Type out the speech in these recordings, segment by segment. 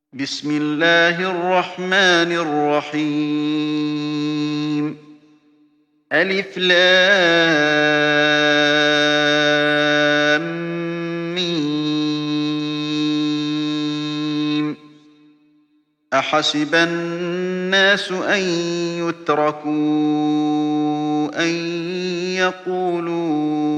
بسم الله الرحمن الرحيم. ألف لام ميم. أحسب الناس أن يتركوا أن يقولوا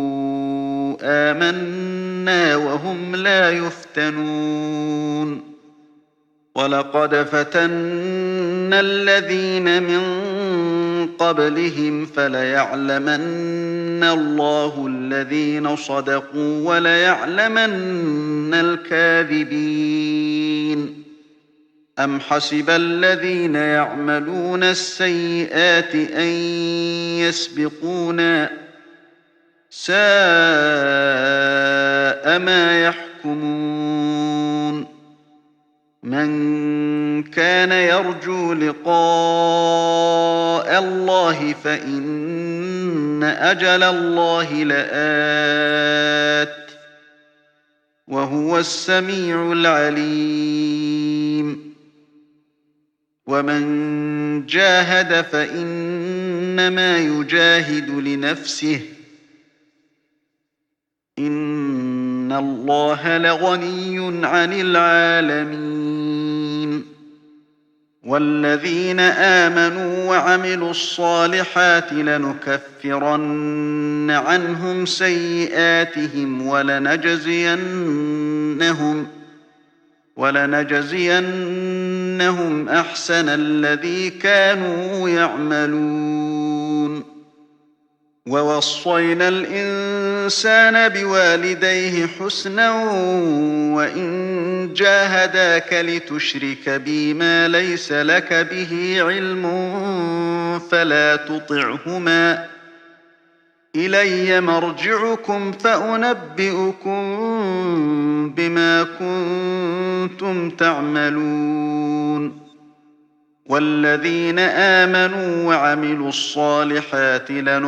آمنا وهم لا يفتنون. ولقد فتنا الذين من قبلهم فليعلمن الله الذين صدقوا وليعلمن الكاذبين. أم حسب الذين يعملون السيئات أن يسبقونا ساء ما يحكمون. من كان يرجو لقاء الله فإن أجل الله لآت وهو السميع العليم. ومن جاهد فإنما يجاهد لنفسه إن الله لغني عن العالمين. والذين آمنوا وعملوا الصالحات لنكفرن عنهم سيئاتهم ولنجزينهم أحسن الذي كانوا يعملون. ووصينا الإنسان بوالديه حسنا وإن جاهداك لتشرك بي ما ليس لك به علم فلا تطعهما إلي مرجعكم فأنبئكم بما كنتم تعملون. والذين آمنوا وعملوا الصالحات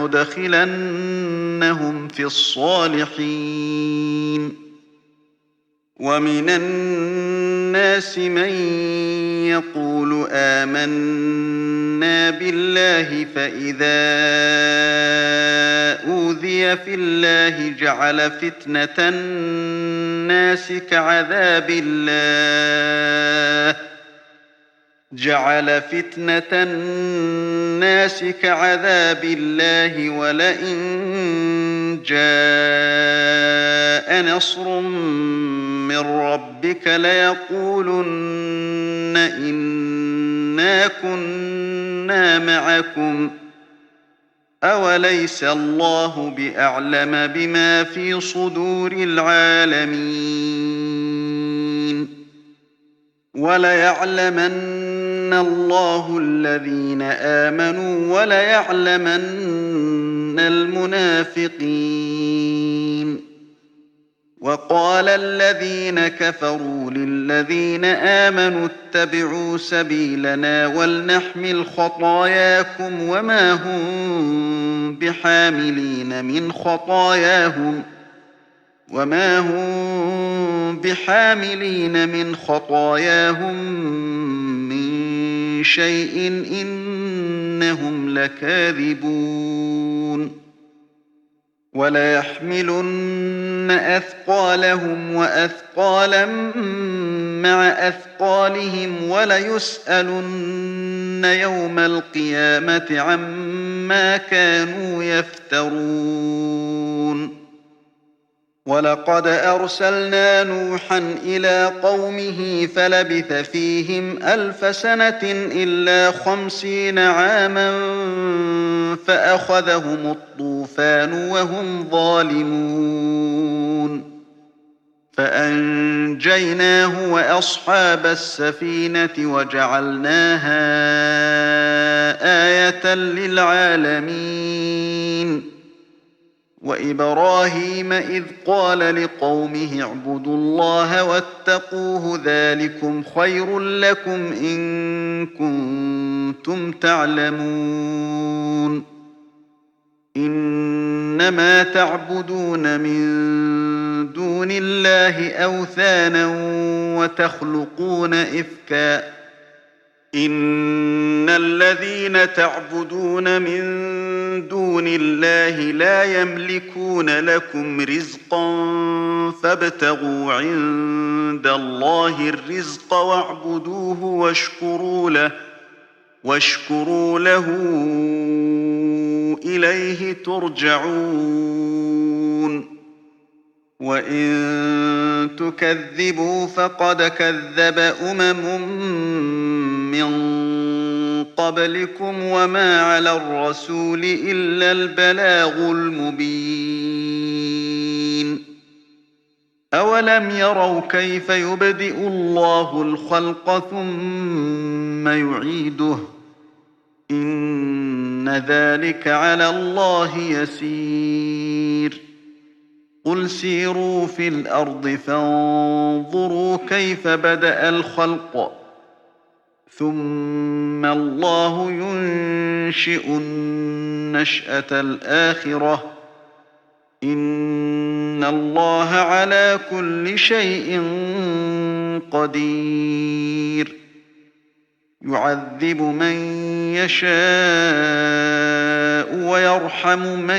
لندخلنهم في الصالحين. ومن الناس من يقول آمنا بالله فإذا أوذي في الله جعل فتنة الناس كعذاب الله ولئن جاء نصر من ربك ليقولن إنا كنا معكم أوليس الله بأعلم بما في صدور العالمين. وليعلمن الله الذين آمنوا وليعلمن المنافقين. وقال الذين كفروا للذين آمنوا اتبعوا سبيلنا ولنحمل خطاياكم وما هم بحاملين من خطاياهم من شيء إنهم لكاذبون. وليحملن أثقالهم وأثقالا مع أثقالهم وليسألن يوم القيامة عما كانوا يفترون. ولقد أرسلنا نوحا إلى قومه فلبث فيهم 1000 سنة إلا 50 عاما فأخذهم الطوفان وهم ظالمون. فأنجيناه وأصحاب السفينة وجعلناها آية للعالمين. وإبراهيم إذ قال لقومه اعبدوا الله واتقوه ذلكم خير لكم إن كنتم تعلمون. إنما تعبدون من دون الله أوثانا وتخلقون إفكا إن الذين تعبدون من دون الله لا يملكون لكم رزقا فابتغوا عند الله الرزق واعبدوه واشكروا له إليه ترجعون وإن تكذبوا فقد كذب من قبلكم وما على الرسول إلا البلاغ المبين أولم يروا كيف يبدئ الله الخلق ثم يعيده إن ذلك على الله يسير قل سيروا في الأرض فانظروا كيف بدأ الخلق ثم الله ينشئ النشأة الآخرة إن الله على كل شيء قدير يعذب من يشاء ويرحم من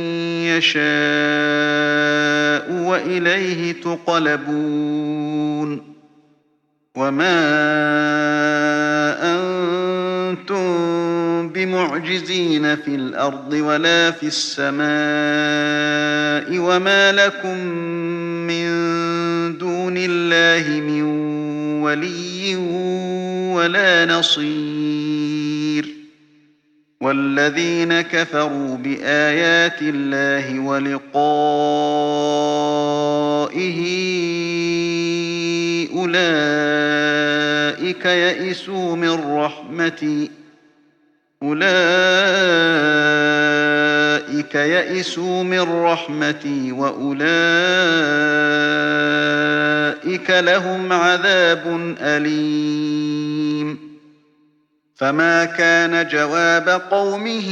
يشاء وإليه تقلبون وما أنتم بمعجزين في الأرض ولا في السماء وما لكم من دون الله من ولي ولا نصير والذين كفروا بآيات الله ولقائه أولئك يئسوا من رحمتي وأولئك لهم عذاب أليم فما كان جواب قومه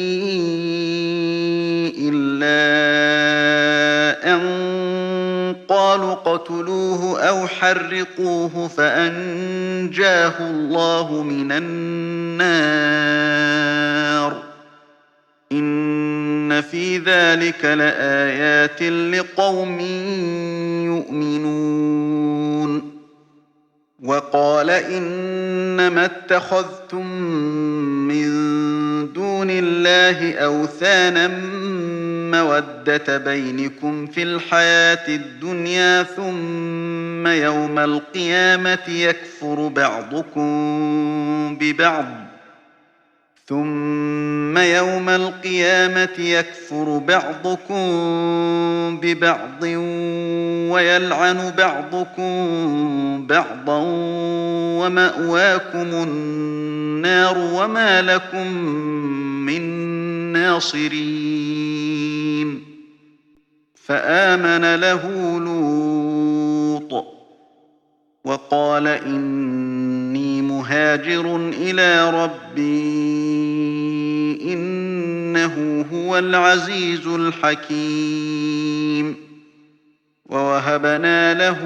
إلا أن قالوا اقتلوه أو حرقوه فأنجاه الله من النار إن في ذلك لآيات لقوم يؤمنون وقال إنما اتخذتم من دون الله أوثانا مودة بينكم في الحياة الدنيا ثم يوم القيامة يكفر بعضكم ببعض ويلعن بعضكم بعضا ومأواكم النار وما لكم من ناصرين فآمن له لوط وقال إني مهاجر إلى ربي إنه هو العزيز الحكيم ووهبنا له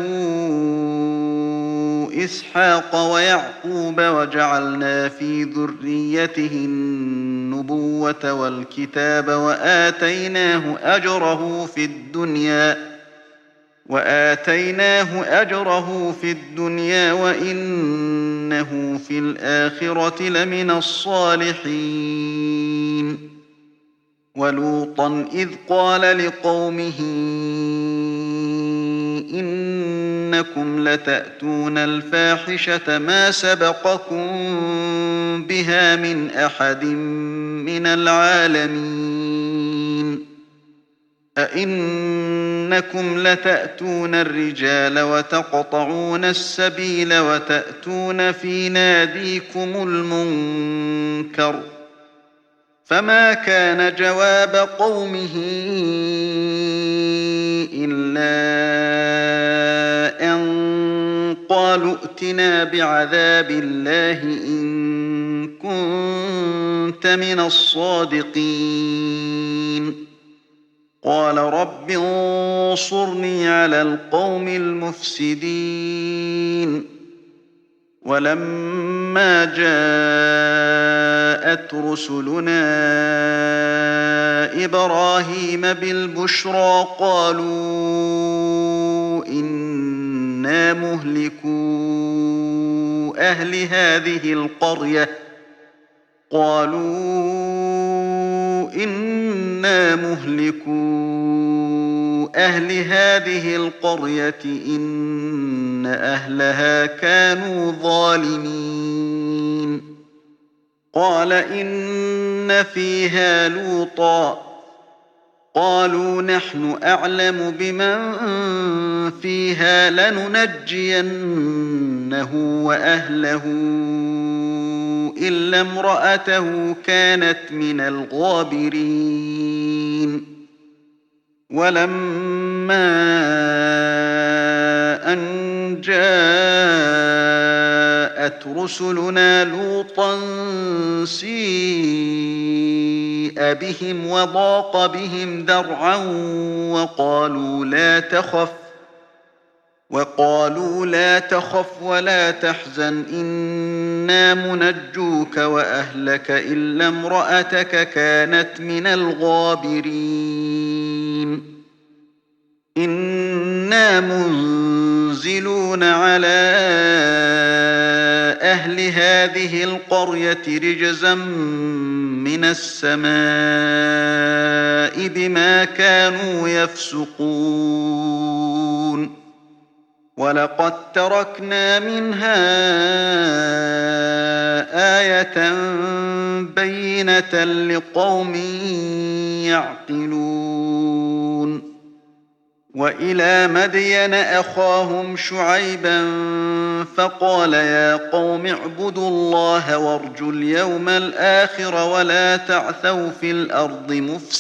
إسحاق ويعقوب وجعلنا في ذريته النبوة والكتاب وآتيناه أجره في الدنيا وإنه في الآخرة لمن الصالحين ولوطا إذ قال لقومه إنكم لتأتون الفاحشة ما سبقكم بها من أحد من العالمين أئنكم لتأتون الرجال وتقطعون السبيل وتأتون في ناديكم المنكر فما كان جواب قومه إلا أن قالوا ائتنا بعذاب الله إن كنت من الصادقين قال رب انصرني على القوم المفسدين ولما جاءت رسلنا إبراهيم بالبشرى قالوا إنا مهلكو أهل هذه القرية إن أهلها كانوا ظالمين قال إن فيها لوطا قالوا نحن أعلم بمن فيها لننجينه وأهله إلا امرأته كانت من الغابرين ولما أن جاءت رسلنا لوطا سيء بهم وضاق بهم ذرعا وقالوا لا تخف ولا تحزن إنا منجوك وأهلك إلا امرأتك كانت من الغابرين إنا منزلون على أهل هذه القرية رجزا من السماء بما كانوا يفسقون ولقد تركنا منها آية بينة لقوم يعقلون وإلى مدين أخاهم شعيبا فقال يا قوم اعبدوا الله وارجوا اليوم الآخر ولا تعثوا في الأرض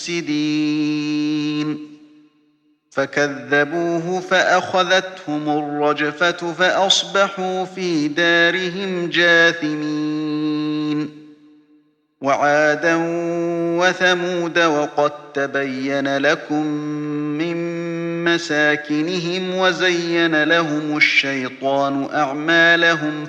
مفسدين فكذبوه فأخذتهم الرجفة فأصبحوا في دارهم جاثمين وعادا وثمود وقد تبين لكم من مساكنهم وزين لهم الشيطان أعمالهم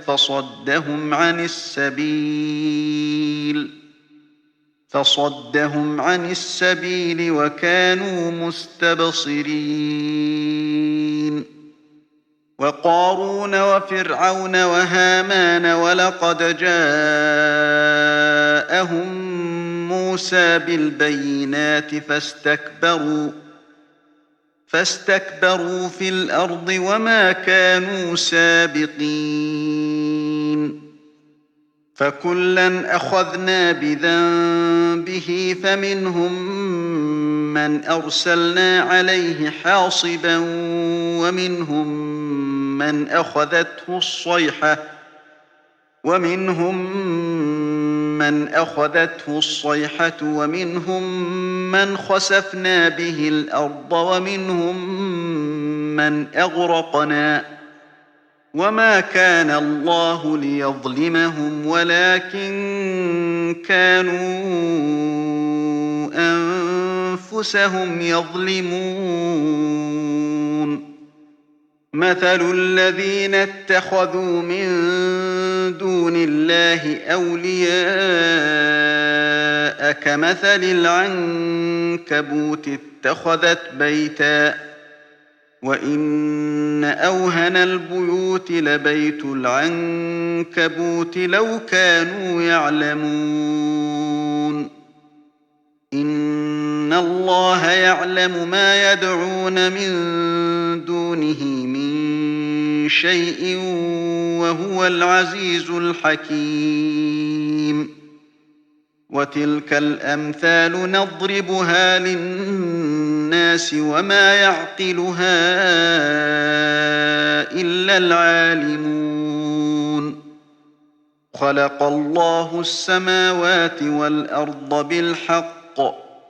فصدهم عن السبيل وكانوا مستبصرين وقارون وفرعون وهامان ولقد جاءهم موسى بالبينات فاستكبروا في الأرض وما كانوا سابقين فكلا أخذنا بذنبه فمنهم من أرسلنا عليه حاصبا ومنهم من أخذته الصيحة ومنهم من خسفنا به الأرض ومنهم من أغرقنا وما كان الله ليظلمهم ولكن كانوا أنفسهم يظلمون مثل الذين اتخذوا من دون الله أولياء كمثل العنكبوت اتخذت بيتا وإن أوهن البيوت لبيت العنكبوت لو كانوا يعلمون إن الله يعلم ما يدعون من دونه من شيء وهو العزيز الحكيم وتلك الأمثال نضربها للناس وما يعقلها إلا العالمون خلق الله السماوات والأرض بالحق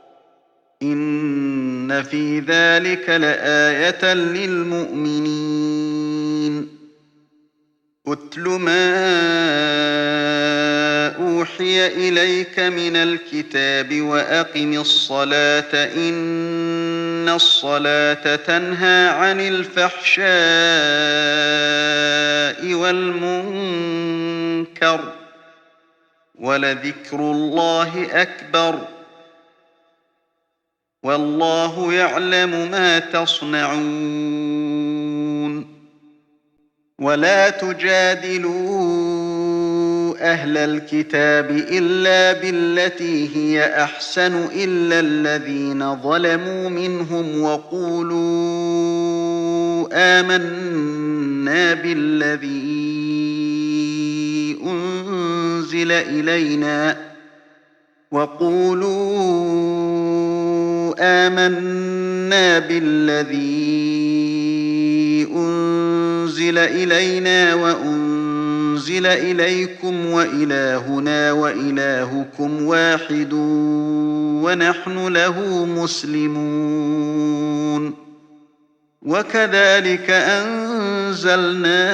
إن في ذلك لآية للمؤمنين أتل ما أوحي إليك من الكتاب وأقم الصلاة إن إن الصلاة تنهى عن الفحشاء والمنكر ولذكر الله أكبر والله يعلم ما تصنعون ولا تجادلوا أهل الكتاب إلا بالتي هي أحسن إلا الذين ظلموا منهم وقولوا آمنا بالذي أنزل إلينا وأنزل إليكم وإلهنا وإلهكم واحد ونحن له مسلمون وكذلك أنزلنا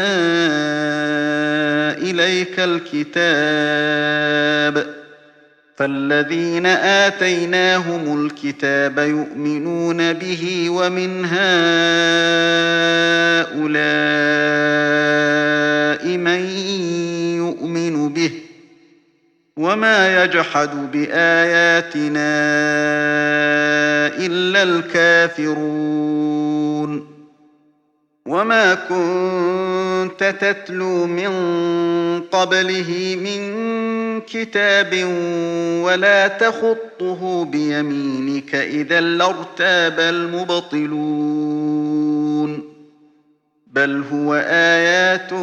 إليك الكتاب فالذين آتيناهم الكتاب يؤمنون به ومن هؤلاء من يؤمن به وما يجحد بآياتنا إلا الكافرون وما كنت تتلو من قبله من كتاب ولا تخطه بيمينك إذا لارتاب المبطلون بل هو آيات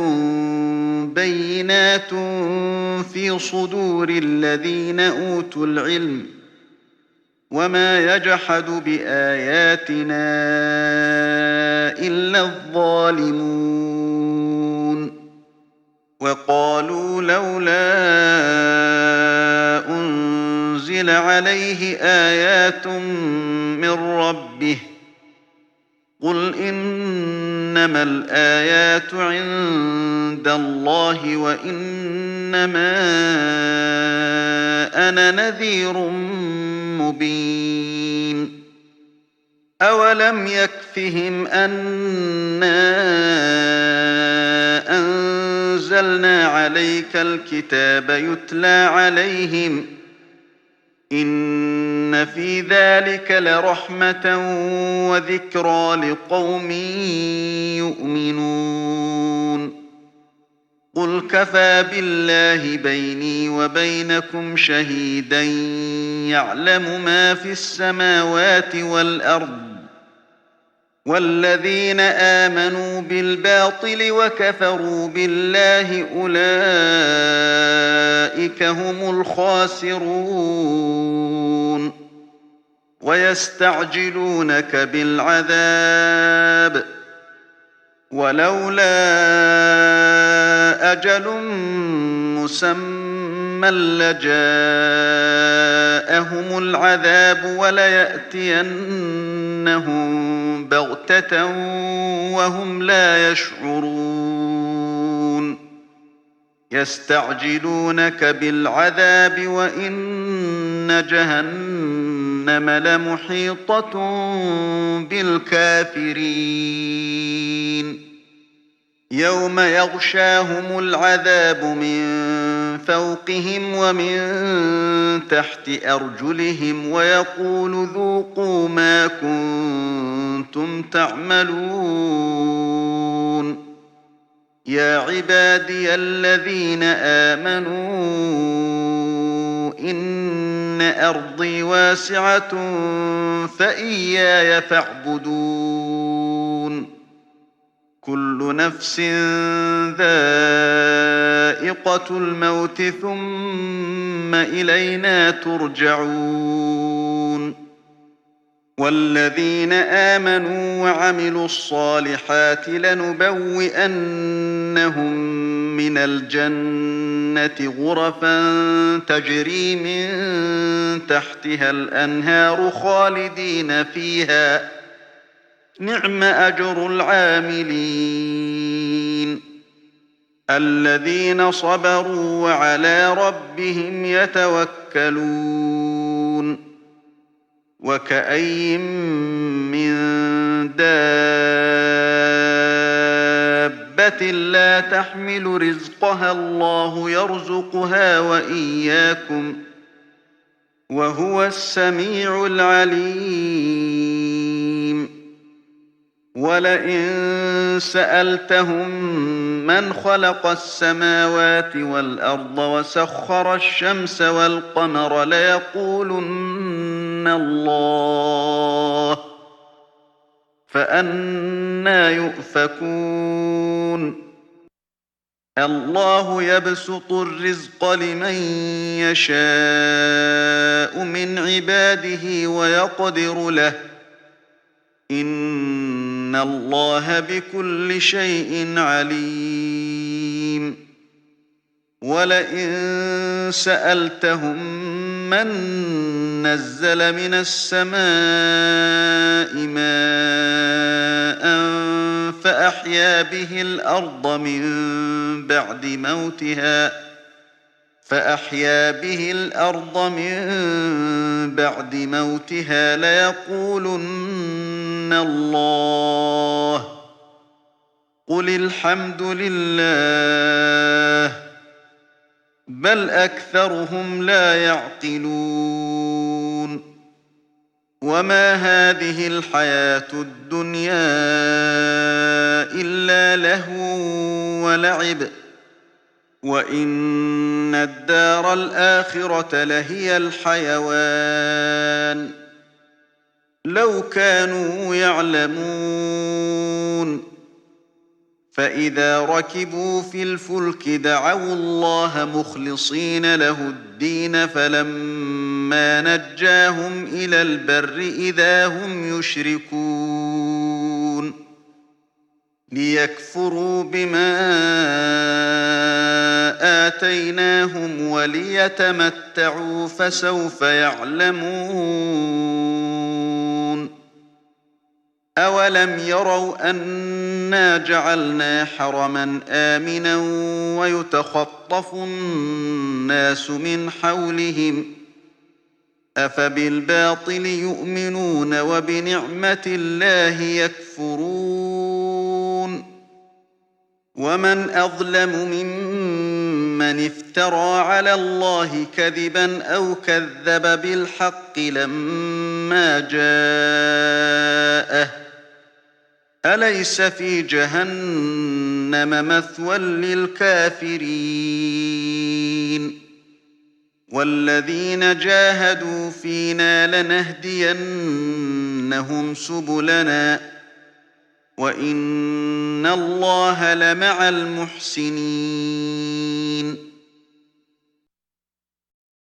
بينات في صدور الذين أوتوا العلم وما يجحد بآياتنا إلا الظالمون وقالوا لولا أنزل عليه آيات من ربه قل إنما الآيات عند الله وإنما أنا نذير مبين أولم يكفهم أنا أنزلنا عليك الكتاب يتلى عليهم إن في ذلك لرحمة وذكرى لقوم يؤمنون قل كفى بالله بيني وبينكم شهيدا يعلم ما في السماوات والأرض والذين آمنوا بالباطل وكفروا بالله أولئك هم الخاسرون ويستعجلونك بالعذاب ولولا أجل مسمى لجاءهم العذاب وليأتينهم بغتة وهم لا يشعرون يستعجلونك بالعذاب وإن جهنم لمحيطة بالكافرين يوم يغشاهم العذاب من فوقهم ومن تحت أرجلهم ويقول ذوقوا ما كنتم تعملون يا عبادي الذين آمنوا إن أرضي واسعة فإياي فاعبدون كل نفس ذائقة الموت ثم إلينا ترجعون والذين آمنوا وعملوا الصالحات لنبوئنهم من الجنة غرفا تجري من تحتها الأنهار خالدين فيها نعم أجر العاملين الذين صبروا وعلى ربهم يتوكلون وكأين من دابة لا تحمل رزقها الله يرزقها وإياكم وهو السميع العليم ولئن سألتهم من خلق السماوات والأرض وسخر الشمس والقمر ليقولن الله فأنى يؤفكون الله يبسط الرزق لمن يشاء من عباده ويقدر له إن الله بكل شيء عليم ولئن سألتهم من نزل من السماء ماء فأحيا به الأرض من بعد موتها ليقولن الله قل الحمد لله بل أكثرهم لا يعقلون وما هذه الحياة الدنيا إلا لهو ولعب وإن الدار الآخرة لهي الحيوان لو كانوا يعلمون فإذا ركبوا في الفلك دعوا الله مخلصين له الدين فلما نجاهم إلى البر إذا هم يشركون ليكفروا بما آتيناهم وليتمتعوا فسوف يعلمون أولم يروا أنا جعلنا حرما آمنا ويتخطف الناس من حولهم أفبالباطل يؤمنون وبنعمة الله يكفرون ومن أظلم ممن افترى على الله كذبا أو كذب بالحق لما جاءه أليس في جهنم مثوى للكافرين والذين جاهدوا فينا لنهدينهم سبلنا وإن الله لمع المحسنين